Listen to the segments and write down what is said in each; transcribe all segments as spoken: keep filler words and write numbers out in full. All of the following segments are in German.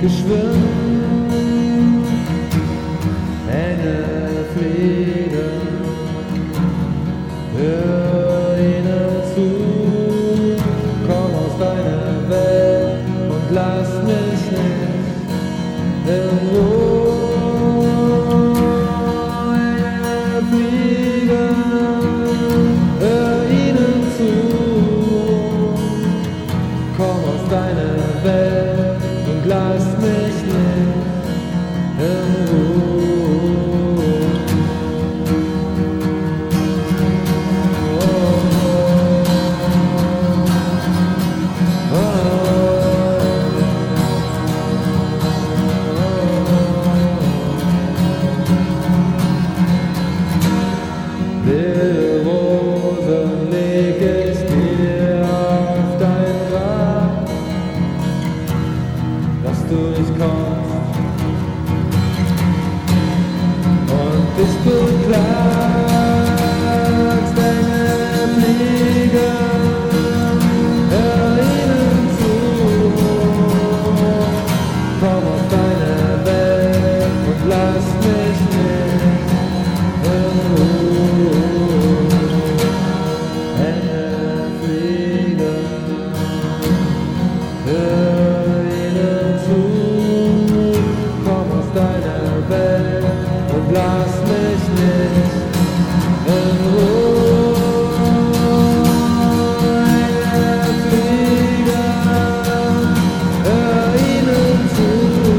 geschwimmt, Engel fliegen, hör ihnen zu, komm aus deiner Welt und lass mich nicht in Ruhe. Engel fliegen, hör ihnen zu, komm aus deiner Welt und lass mich nicht in Ruhe. Oh, oh, oh, oh. Die Rosen leg ich dir auf dein Grab, dass du nicht kommst und dich beklagst. Engel fliegen, hör ihnen zu, komm auf deine Welt und lass mich nicht in Ruhe. Engel fliegen, hör ihnen zu, komm aus deiner Welt und lass mich nicht in Ruhe. Engel fliegen, hör ihnen zu,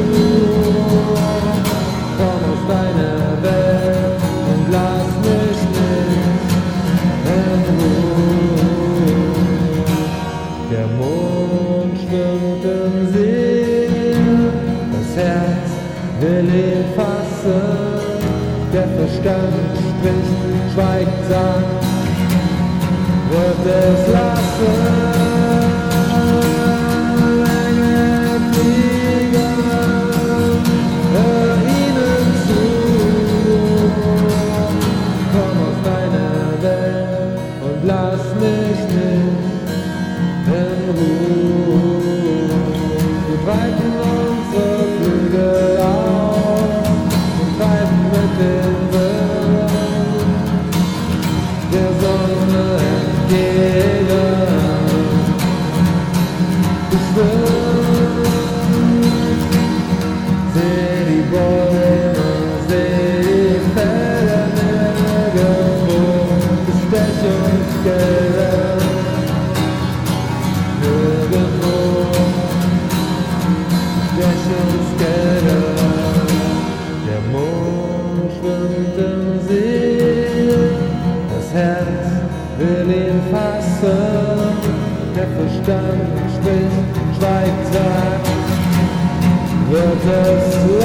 komm aus deiner Welt und lass mich nicht in Ruhe. Der Mond schwimmt im See, das Herz will ihn fassen, der Verstand spricht, schweigt, sagt, wird es lassen. Engel fliegen, hör ihnen zu, komm aus deiner Welt und lass mich nicht in Ruhe. Wir breiten unsere Flügel aus und treiben mit dem Wind der Sonne entgegen. Ich will, seh die Bäume, seh die Felder nirgendwo, Bestechungsgelder nirgendwo, Bestechungsgelder. Der Mond schwimmt im See, das Herz will ihn fassen, der Verstand spricht, schweigt, sagt, wird es